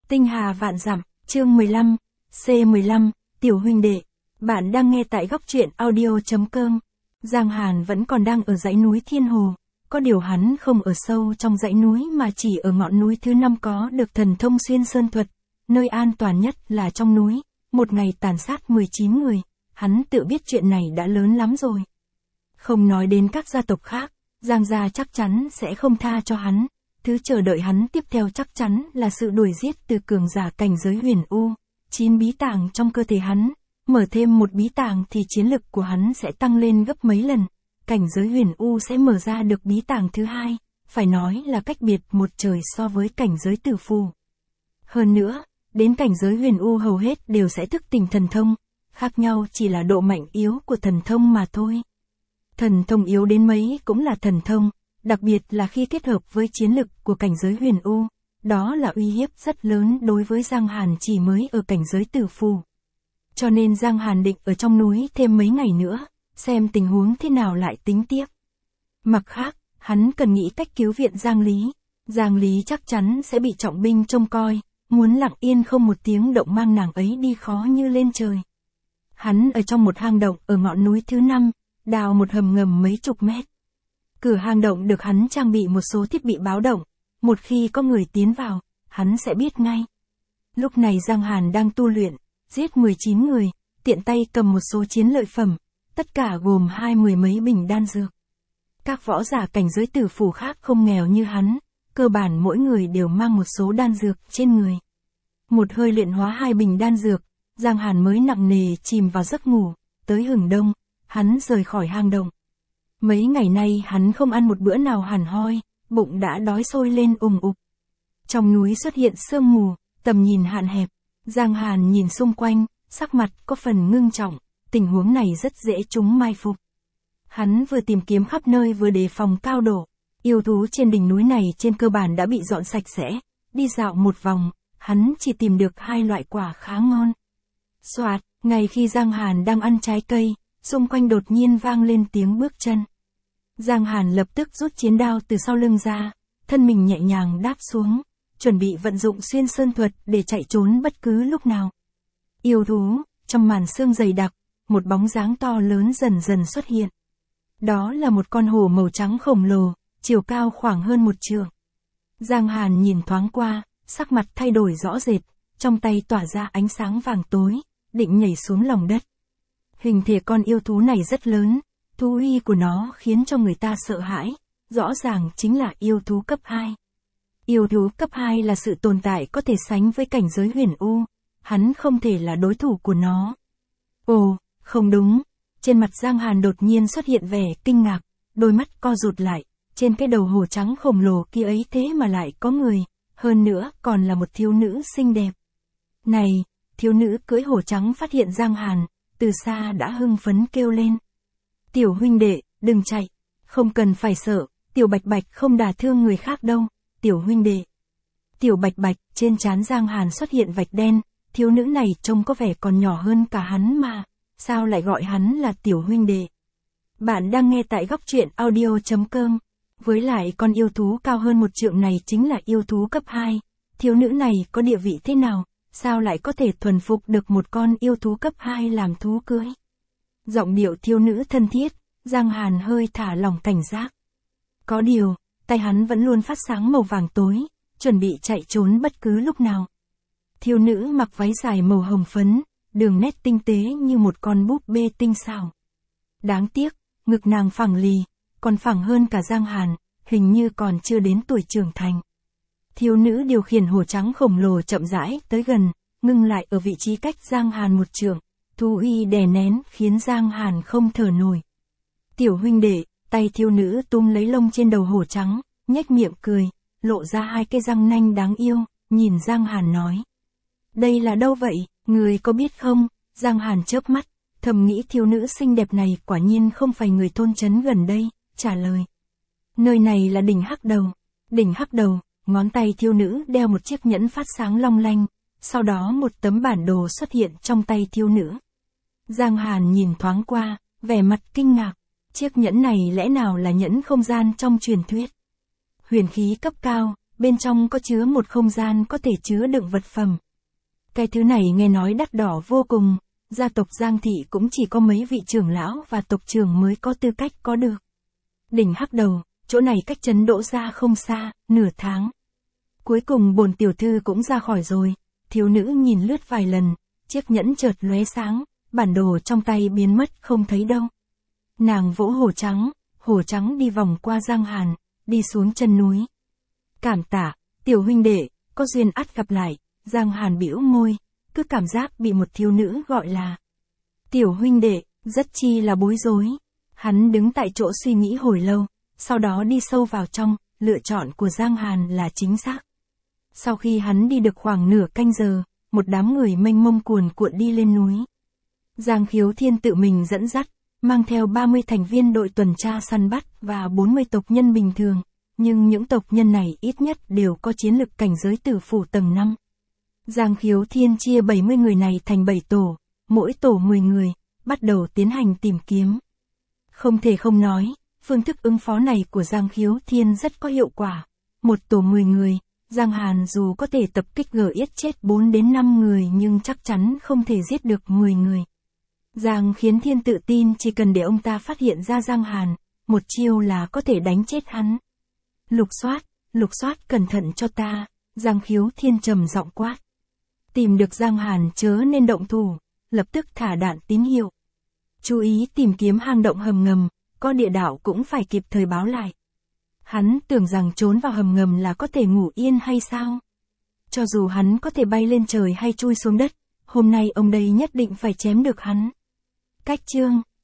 Tinh hà vạn dặm, chương 15, C15, tiểu huynh đệ. Bạn đang nghe tại góc truyện audio.com. Giang Hàn vẫn còn đang ở dãy núi Thiên Hồ, có điều hắn không ở sâu trong dãy núi mà chỉ ở ngọn núi thứ 5 có được thần thông xuyên sơn thuật, nơi an toàn nhất là trong núi, một ngày tàn sát 19 người, hắn tự biết chuyện này đã lớn lắm rồi. Không nói đến các gia tộc khác, Giang gia chắc chắn sẽ không tha cho hắn. Thứ chờ đợi hắn tiếp theo chắc chắn là sự đuổi giết từ cường giả cảnh giới huyền U. 9 bí tàng trong cơ thể hắn, mở thêm một bí tàng thì chiến lực của hắn sẽ tăng lên gấp mấy lần. Cảnh giới huyền U sẽ mở ra được bí tàng thứ hai, phải nói là cách biệt một trời so với cảnh giới tử phù. Hơn nữa, đến cảnh giới huyền U hầu hết đều sẽ thức tỉnh thần thông, khác nhau chỉ là độ mạnh yếu của thần thông mà thôi. Thần thông yếu đến mấy cũng là thần thông. Đặc biệt là khi kết hợp với chiến lực của cảnh giới huyền U, đó là uy hiếp rất lớn đối với Giang Hàn chỉ mới ở cảnh giới tử phù. Cho nên Giang Hàn định ở trong núi thêm mấy ngày nữa, xem tình huống thế nào lại tính tiếp. Mặt khác, hắn cần nghĩ cách cứu viện Giang Lý. Giang Lý chắc chắn sẽ bị trọng binh trông coi, muốn lặng yên không một tiếng động mang nàng ấy đi khó như lên trời. Hắn ở trong một hang động ở ngọn núi thứ 5, đào một hầm ngầm mấy chục mét. Cửa hang động được hắn trang bị một số thiết bị báo động, một khi có người tiến vào, hắn sẽ biết ngay. Lúc này Giang Hàn đang tu luyện, giết 19 người, tiện tay cầm một số chiến lợi phẩm, tất cả gồm 20 mấy bình đan dược. Các võ giả cảnh giới tử phù khác không nghèo như hắn, cơ bản mỗi người đều mang một số đan dược trên người. Một hơi luyện hóa 2 bình đan dược, Giang Hàn mới nặng nề chìm vào giấc ngủ, tới hừng đông, hắn rời khỏi hang động. Mấy ngày nay hắn không ăn một bữa nào hẳn hoi, bụng đã đói sôi lên ùng ục. Trong núi xuất hiện sương mù, tầm nhìn hạn hẹp. Giang Hàn nhìn xung quanh, sắc mặt có phần ngưng trọng, tình huống này rất dễ chúng mai phục. Hắn vừa tìm kiếm khắp nơi vừa đề phòng cao độ. Yêu thú trên đỉnh núi này trên cơ bản đã bị dọn sạch sẽ. Đi dạo một vòng, hắn chỉ tìm được 2 loại quả khá ngon. Soạt, ngay khi Giang Hàn đang ăn trái cây, xung quanh đột nhiên vang lên tiếng bước chân. Giang Hàn lập tức rút chiến đao từ sau lưng ra, thân mình nhẹ nhàng đáp xuống, chuẩn bị vận dụng xuyên sơn thuật để chạy trốn bất cứ lúc nào. Yêu thú, trong màn sương dày đặc, một bóng dáng to lớn dần dần xuất hiện. Đó là một con hổ màu trắng khổng lồ, chiều cao khoảng hơn 1 trượng. Giang Hàn nhìn thoáng qua, sắc mặt thay đổi rõ rệt, trong tay tỏa ra ánh sáng vàng tối, định nhảy xuống lòng đất. Hình thể con yêu thú này rất lớn, thú uy của nó khiến cho người ta sợ hãi, rõ ràng chính là yêu thú cấp 2. Yêu thú cấp 2 là sự tồn tại có thể sánh với cảnh giới huyền U, hắn không thể là đối thủ của nó. Ồ, không đúng, trên mặt Giang Hàn đột nhiên xuất hiện vẻ kinh ngạc, đôi mắt co rụt lại, trên cái đầu hổ trắng khổng lồ kia ấy thế mà lại có người, hơn nữa còn là một thiếu nữ xinh đẹp. Này, thiếu nữ cưỡi hổ trắng phát hiện Giang Hàn, từ xa đã hưng phấn kêu lên. Tiểu huynh đệ, đừng chạy, không cần phải sợ, tiểu bạch bạch không đả thương người khác đâu, tiểu huynh đệ. Tiểu bạch bạch, trên trán Giang Hàn xuất hiện vạch đen, thiếu nữ này trông có vẻ còn nhỏ hơn cả hắn mà, sao lại gọi hắn là tiểu huynh đệ. Bạn đang nghe tại góc truyện audio.com, với lại con yêu thú cao hơn 1 trượng này chính là yêu thú cấp 2, thiếu nữ này có địa vị thế nào, sao lại có thể thuần phục được một con yêu thú cấp 2 làm thú cưỡi. Giọng điệu thiếu nữ thân thiết, Giang Hàn hơi thả lỏng cảnh giác. Có điều, tay hắn vẫn luôn phát sáng màu vàng tối, chuẩn bị chạy trốn bất cứ lúc nào. Thiếu nữ mặc váy dài màu hồng phấn, đường nét tinh tế như một con búp bê tinh xảo. Đáng tiếc, ngực nàng phẳng lì, còn phẳng hơn cả Giang Hàn, hình như còn chưa đến tuổi trưởng thành. Thiếu nữ điều khiển hổ trắng khổng lồ chậm rãi tới gần, ngưng lại ở vị trí cách Giang Hàn 1 trượng. Thú uy đè nén khiến Giang Hàn không thở nổi. Tiểu huynh đệ, tay thiếu nữ túm lấy lông trên đầu hổ trắng, nhếch miệng cười, lộ ra 2 cái răng nanh đáng yêu, nhìn Giang Hàn nói. Đây là đâu vậy, người có biết không? Giang Hàn chớp mắt, thầm nghĩ thiếu nữ xinh đẹp này quả nhiên không phải người thôn trấn gần đây, trả lời. Nơi này là đỉnh Hắc Đầu. Đỉnh Hắc Đầu, ngón tay thiếu nữ đeo một chiếc nhẫn phát sáng long lanh, sau đó một tấm bản đồ xuất hiện trong tay thiếu nữ. Giang Hàn nhìn thoáng qua, vẻ mặt kinh ngạc, chiếc nhẫn này lẽ nào là nhẫn không gian trong truyền thuyết. Huyền khí cấp cao, bên trong có chứa một không gian có thể chứa đựng vật phẩm. Cái thứ này nghe nói đắt đỏ vô cùng, gia tộc Giang Thị cũng chỉ có mấy vị trưởng lão và tộc trưởng mới có tư cách có được. Đỉnh Hắc Đầu, chỗ này cách trấn Đỗ Gia không xa, nửa tháng. Cuối cùng bổn tiểu thư cũng ra khỏi rồi, thiếu nữ nhìn lướt vài lần, chiếc nhẫn chợt lóe sáng, bản đồ trong tay biến mất không thấy đâu. Nàng vỗ hổ trắng đi vòng qua Giang Hàn, đi xuống chân núi. Cảm tạ, tiểu huynh đệ, có duyên ắt gặp lại, Giang Hàn bĩu môi, cứ cảm giác bị một thiếu nữ gọi là tiểu huynh đệ, rất chi là bối rối. Hắn đứng tại chỗ suy nghĩ hồi lâu, sau đó đi sâu vào trong, lựa chọn của Giang Hàn là chính xác. Sau khi hắn đi được khoảng nửa canh giờ, một đám người mênh mông cuồn cuộn đi lên núi. Giang Khiếu Thiên tự mình dẫn dắt, mang theo 30 thành viên đội tuần tra săn bắt và 40 tộc nhân bình thường, nhưng những tộc nhân này ít nhất đều có chiến lực cảnh giới tử phủ tầng 5. Giang Khiếu Thiên chia 70 người này thành 7 tổ, mỗi tổ 10 người, bắt đầu tiến hành tìm kiếm. Không thể không nói, phương thức ứng phó này của Giang Khiếu Thiên rất có hiệu quả. Một tổ 10 người, Giang Hàn dù có thể tập kích giết chết 4 đến 5 người nhưng chắc chắn không thể giết được 10 người. Giang Khiếu Thiên tự tin chỉ cần để ông ta phát hiện ra Giang Hàn, một chiêu là có thể đánh chết hắn. Lục soát cẩn thận cho ta, Giang Khiếu Thiên trầm giọng quát. Tìm được Giang Hàn chớ nên động thủ, lập tức thả đạn tín hiệu. Chú ý tìm kiếm hang động hầm ngầm, có địa đạo cũng phải kịp thời báo lại. Hắn tưởng rằng trốn vào hầm ngầm là có thể ngủ yên hay sao? Cho dù hắn có thể bay lên trời hay chui xuống đất, hôm nay ông đây nhất định phải chém được hắn. Cách chương